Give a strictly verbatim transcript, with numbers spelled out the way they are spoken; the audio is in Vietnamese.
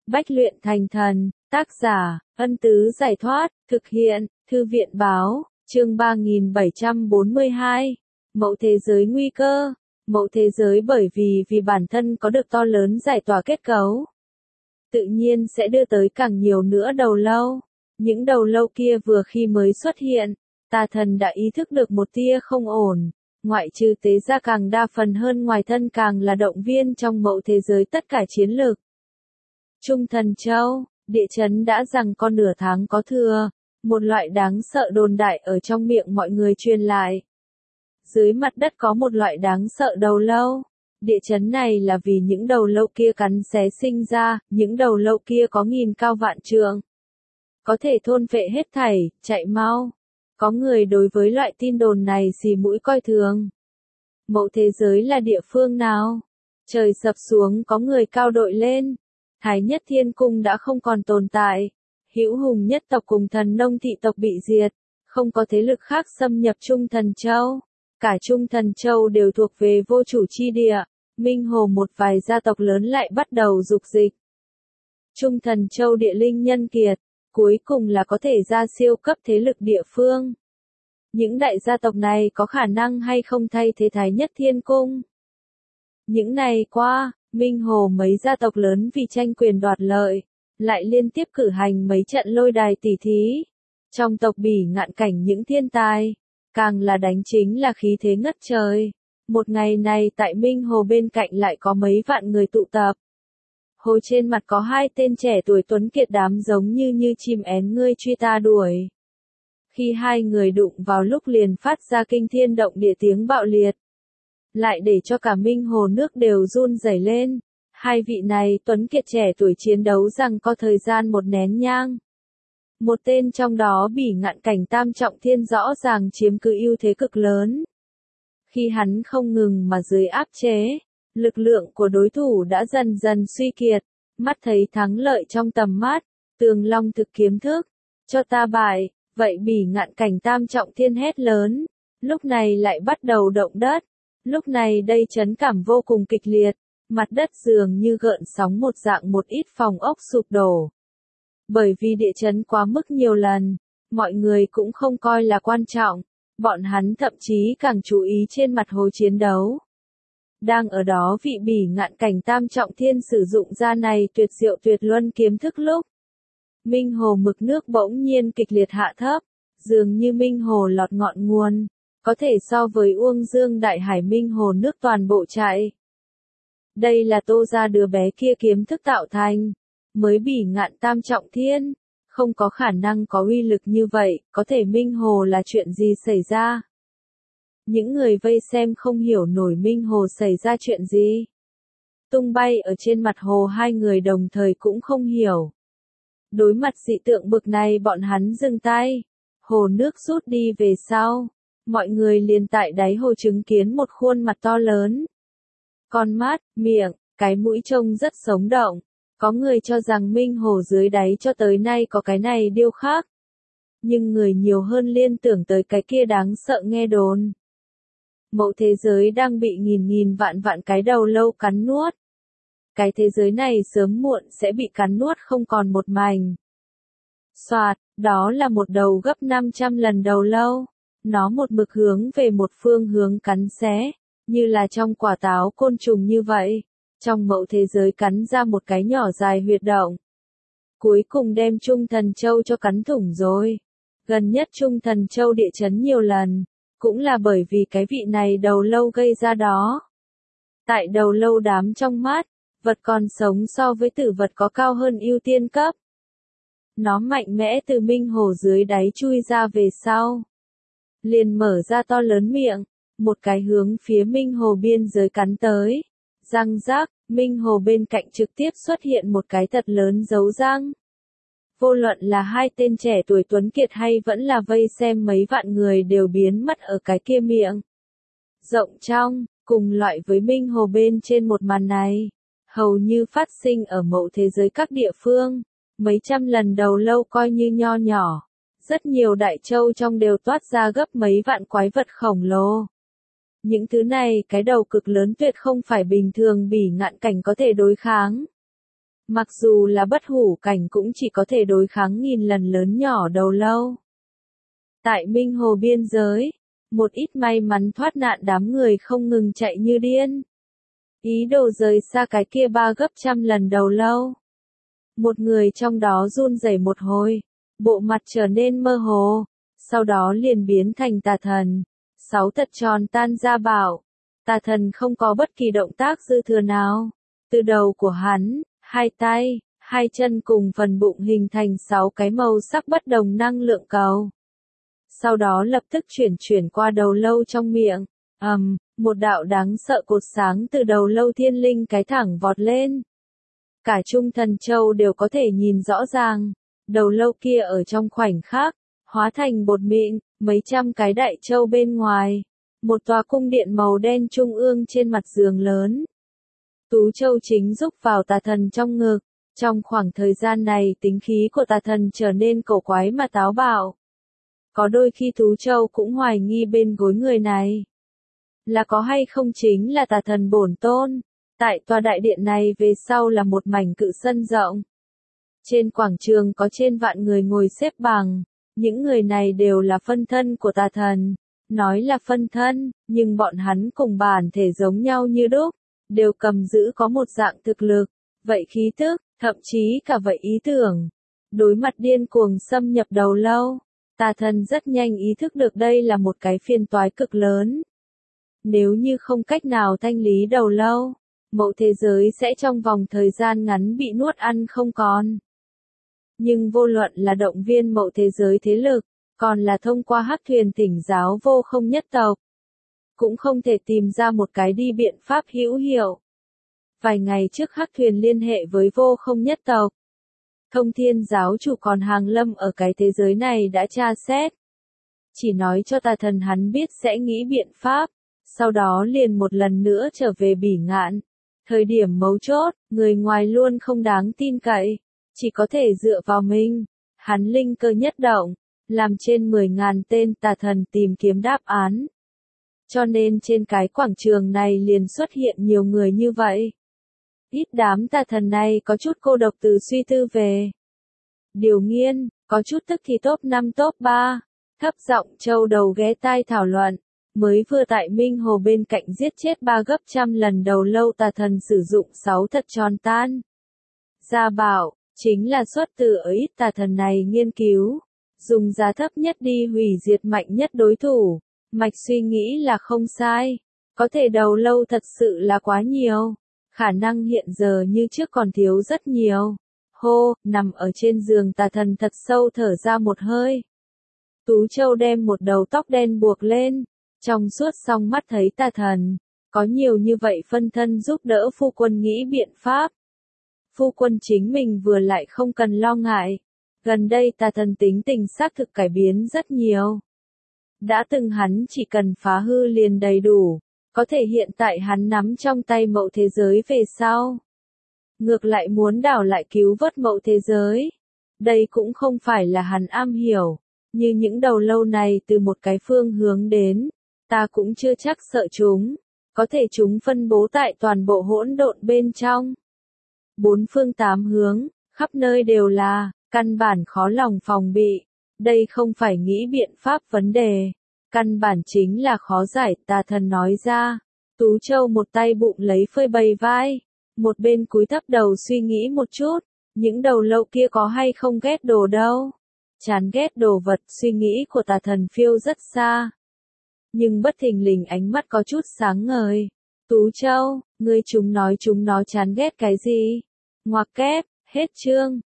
Bách luyện thành thần, tác giả, Ân Tứ Giải Thoát, thực hiện, Thư viện Báo, chương ba nghìn bảy trăm bốn mươi hai. Mậu thế giới nguy cơ. Mậu thế giới bởi vì vì bản thân có được to lớn giải tỏa kết cấu, tự nhiên sẽ đưa tới càng nhiều nữa đầu lâu. Những đầu lâu kia vừa khi mới xuất hiện, tà thần đã ý thức được một tia không ổn. Ngoại trừ tế gia càng đa phần hơn ngoài thân càng là động viên trong mậu thế giới tất cả chiến lược. Trung Thần Châu, địa chấn đã rằng con nửa tháng có thừa, một loại đáng sợ đồn đại ở trong miệng mọi người truyền lại. Dưới mặt đất có một loại đáng sợ đầu lâu. Địa chấn này là vì những đầu lâu kia cắn xé sinh ra, những đầu lâu kia có nghìn cao vạn trượng. Có thể thôn phệ hết thảy, chạy mau. Có người đối với loại tin đồn này xì mũi coi thường. Mậu thế giới là địa phương nào? Trời sập xuống có người cao đội lên. Thái Nhất Thiên Cung đã không còn tồn tại. Hữu Hùng nhất tộc cùng Thần Nông thị tộc bị diệt. Không có thế lực khác xâm nhập Trung Thần Châu. Cả Trung Thần Châu đều thuộc về vô chủ chi địa. Minh Hồ một vài gia tộc lớn lại bắt đầu dục dịch. Trung Thần Châu địa linh nhân kiệt, cuối cùng là có thể ra siêu cấp thế lực địa phương. Những đại gia tộc này có khả năng hay không thay thế Thái Nhất Thiên Cung? Những ngày qua, Minh Hồ mấy gia tộc lớn vì tranh quyền đoạt lợi, lại liên tiếp cử hành mấy trận lôi đài tỉ thí. Trong tộc Bỉ Ngạn Cảnh những thiên tài, càng là đánh chính là khí thế ngất trời. Một ngày này tại Minh Hồ bên cạnh lại có mấy vạn người tụ tập. Hồ trên mặt có hai tên trẻ tuổi tuấn kiệt đám giống như như chim én ngươi truy ta đuổi. Khi hai người đụng vào lúc liền phát ra kinh thiên động địa tiếng bạo liệt. Lại để cho cả Minh Hồ nước đều run rẩy lên. Hai vị này tuấn kiệt trẻ tuổi chiến đấu rằng có thời gian một nén nhang. Một tên trong đó Bỉ Ngạn Cảnh tam trọng thiên rõ ràng chiếm cứ ưu thế cực lớn. Khi hắn không ngừng mà dưới áp chế, lực lượng của đối thủ đã dần dần suy kiệt, mắt thấy thắng lợi trong tầm mắt, Tường Long thực kiếm thức, cho ta bại, vậy Bỉ Ngạn Cảnh tam trọng thiên hét lớn, lúc này lại bắt đầu động đất, lúc này đây chấn cảm vô cùng kịch liệt, mặt đất dường như gợn sóng một dạng một ít phòng ốc sụp đổ. Bởi vì địa chấn quá mức nhiều lần, mọi người cũng không coi là quan trọng. Bọn hắn thậm chí càng chú ý trên mặt hồ chiến đấu. Đang ở đó vị Bỉ Ngạn Cảnh tam trọng thiên sử dụng ra này tuyệt diệu tuyệt luân kiếm thức lúc. Minh Hồ mực nước bỗng nhiên kịch liệt hạ thấp, dường như Minh Hồ lọt ngọn nguồn, có thể so với Uông Dương Đại Hải Minh Hồ nước toàn bộ chạy. Đây là Tô gia đứa bé kia kiếm thức tạo thành, mới Bỉ Ngạn tam trọng thiên. Không có khả năng có uy lực như vậy, có thể Minh Hồ là chuyện gì xảy ra? Những người vây xem không hiểu nổi Minh Hồ xảy ra chuyện gì. Tung bay ở trên mặt hồ hai người đồng thời cũng không hiểu. Đối mặt dị tượng bực này bọn hắn dừng tay. Hồ nước rút đi về sau. Mọi người liền tại đáy hồ chứng kiến một khuôn mặt to lớn. Con mắt, miệng, cái mũi trông rất sống động. Có người cho rằng Minh Hồ dưới đáy cho tới nay có cái này điêu khắc. Nhưng người nhiều hơn liên tưởng tới cái kia đáng sợ nghe đồn. Mậu thế giới đang bị nghìn nghìn vạn vạn cái đầu lâu cắn nuốt. Cái thế giới này sớm muộn sẽ bị cắn nuốt không còn một mảnh. Soạt, đó là một đầu gấp năm trăm lần đầu lâu. Nó một mực hướng về một phương hướng cắn xé, như là trong quả táo côn trùng như vậy. Trong mậu thế giới cắn ra một cái nhỏ dài huyệt động. Cuối cùng đem Trung Thần Châu cho cắn thủng rồi. Gần nhất Trung Thần Châu địa chấn nhiều lần. Cũng là bởi vì cái vị này đầu lâu gây ra đó. Tại đầu lâu đám trong mắt, vật còn sống so với tử vật có cao hơn ưu tiên cấp. Nó mạnh mẽ từ Minh Hồ dưới đáy chui ra về sau. Liền mở ra to lớn miệng, một cái hướng phía Minh Hồ biên giới cắn tới. Răng rác, Minh Hồ bên cạnh trực tiếp xuất hiện một cái thật lớn dấu răng. Vô luận là hai tên trẻ tuổi tuấn kiệt hay vẫn là vây xem mấy vạn người đều biến mất ở cái kia miệng. Rộng trong, cùng loại với Minh Hồ bên trên một màn này, hầu như phát sinh ở mậu thế giới các địa phương, mấy trăm lần đầu lâu coi như nho nhỏ. Rất nhiều đại châu trong đều toát ra gấp mấy vạn quái vật khổng lồ. Những thứ này cái đầu cực lớn tuyệt không phải bình thường Bỉ Ngạn Cảnh có thể đối kháng. Mặc dù là bất hủ cảnh cũng chỉ có thể đối kháng nghìn lần lớn nhỏ đầu lâu. Tại Minh Hồ biên giới, một ít may mắn thoát nạn đám người không ngừng chạy như điên. Ý đồ rời xa cái kia ba gấp trăm lần đầu lâu. Một người trong đó run rẩy một hồi, bộ mặt trở nên mơ hồ, sau đó liền biến thành tà thần. Sáu thật tròn tan ra bảo, tà thần không có bất kỳ động tác dư thừa nào. Từ đầu của hắn, hai tay, hai chân cùng phần bụng hình thành sáu cái màu sắc bất đồng năng lượng cầu. Sau đó lập tức chuyển chuyển qua đầu lâu trong miệng. ầm, um, một đạo đáng sợ cột sáng từ đầu lâu thiên linh cái thẳng vọt lên. Cả Trung Thần Châu đều có thể nhìn rõ ràng, đầu lâu kia ở trong khoảnh khắc, hóa thành bột mịn, mấy trăm cái đại châu bên ngoài. Một tòa cung điện màu đen trung ương trên mặt giường lớn. Tú Châu chính rúc vào tà thần trong ngực. Trong khoảng thời gian này tính khí của tà thần trở nên cổ quái mà táo bạo. Có đôi khi Tú Châu cũng hoài nghi bên gối người này. Là có hay không chính là tà thần bổn tôn. Tại tòa đại điện này về sau là một mảnh cự sân rộng. Trên quảng trường có trên vạn người ngồi xếp bằng. Những người này đều là phân thân của tà thần. Nói là phân thân, nhưng bọn hắn cùng bản thể giống nhau như đúc. Đều cầm giữ có một dạng thực lực. Vậy khí tức, thậm chí cả vậy ý tưởng. Đối mặt điên cuồng xâm nhập đầu lâu. Tà thần rất nhanh ý thức được đây là một cái phiền toái cực lớn. Nếu như không cách nào thanh lý đầu lâu, mẫu thế giới sẽ trong vòng thời gian ngắn bị nuốt ăn không còn. Nhưng vô luận là động viên mẫu thế giới thế lực, còn là thông qua hắc thuyền thỉnh giáo vô không nhất tộc, cũng không thể tìm ra một cái đi biện pháp hữu hiệu. Vài ngày trước hắc thuyền liên hệ với vô không nhất tộc. Thông thiên giáo chủ còn hàng lâm ở cái thế giới này đã tra xét. Chỉ nói cho tà thần hắn biết sẽ nghĩ biện pháp, sau đó liền một lần nữa trở về bỉ ngạn. Thời điểm mấu chốt, người ngoài luôn không đáng tin cậy, chỉ có thể dựa vào mình. Hắn linh cơ nhất động, làm trên mười ngàn tên tà thần tìm kiếm đáp án. Cho nên trên cái quảng trường này liền xuất hiện nhiều người như vậy. Ít đám tà thần này có chút cô độc từ suy tư về điều nghiên, có chút tức thì top năm top ba, thấp giọng châu đầu ghé tai thảo luận, mới vừa tại Minh Hồ bên cạnh giết chết ba gấp trăm lần đầu lâu tà thần sử dụng sáu thật tròn tan. Gia bảo, chính là xuất từ ở ít tà thần này nghiên cứu, dùng giá thấp nhất đi hủy diệt mạnh nhất đối thủ, mạch suy nghĩ là không sai, có thể đầu lâu thật sự là quá nhiều. Khả năng hiện giờ như trước còn thiếu rất nhiều. Hô, nằm ở trên giường tà thần thật sâu thở ra một hơi. Tú Châu đem một đầu tóc đen buộc lên. Trong suốt song mắt thấy tà thần. Có nhiều như vậy phân thân giúp đỡ phu quân nghĩ biện pháp. Phu quân chính mình vừa lại không cần lo ngại. Gần đây tà thần tính tình xác thực cải biến rất nhiều. Đã từng hắn chỉ cần phá hư liền đầy đủ. Có thể hiện tại hắn nắm trong tay mậu thế giới về sau. Ngược lại muốn đảo lại cứu vớt mậu thế giới. Đây cũng không phải là hắn am hiểu. Như những đầu lâu này từ một cái phương hướng đến. Ta cũng chưa chắc sợ chúng. Có thể chúng phân bố tại toàn bộ hỗn độn bên trong. Bốn phương tám hướng, khắp nơi đều là, căn bản khó lòng phòng bị. Đây không phải nghĩ biện pháp vấn đề. Căn bản chính là khó giải, tà thần nói ra. Tú Châu một tay bụng lấy phơi bầy vai. Một bên cúi thấp đầu suy nghĩ một chút. Những đầu lâu kia có hay không ghét đồ đâu. Chán ghét đồ vật, suy nghĩ của tà thần phiêu rất xa. Nhưng bất thình lình ánh mắt có chút sáng ngời. Tú Châu, ngươi chúng nói chúng nó chán ghét cái gì? Ngoặc kép, hết chương.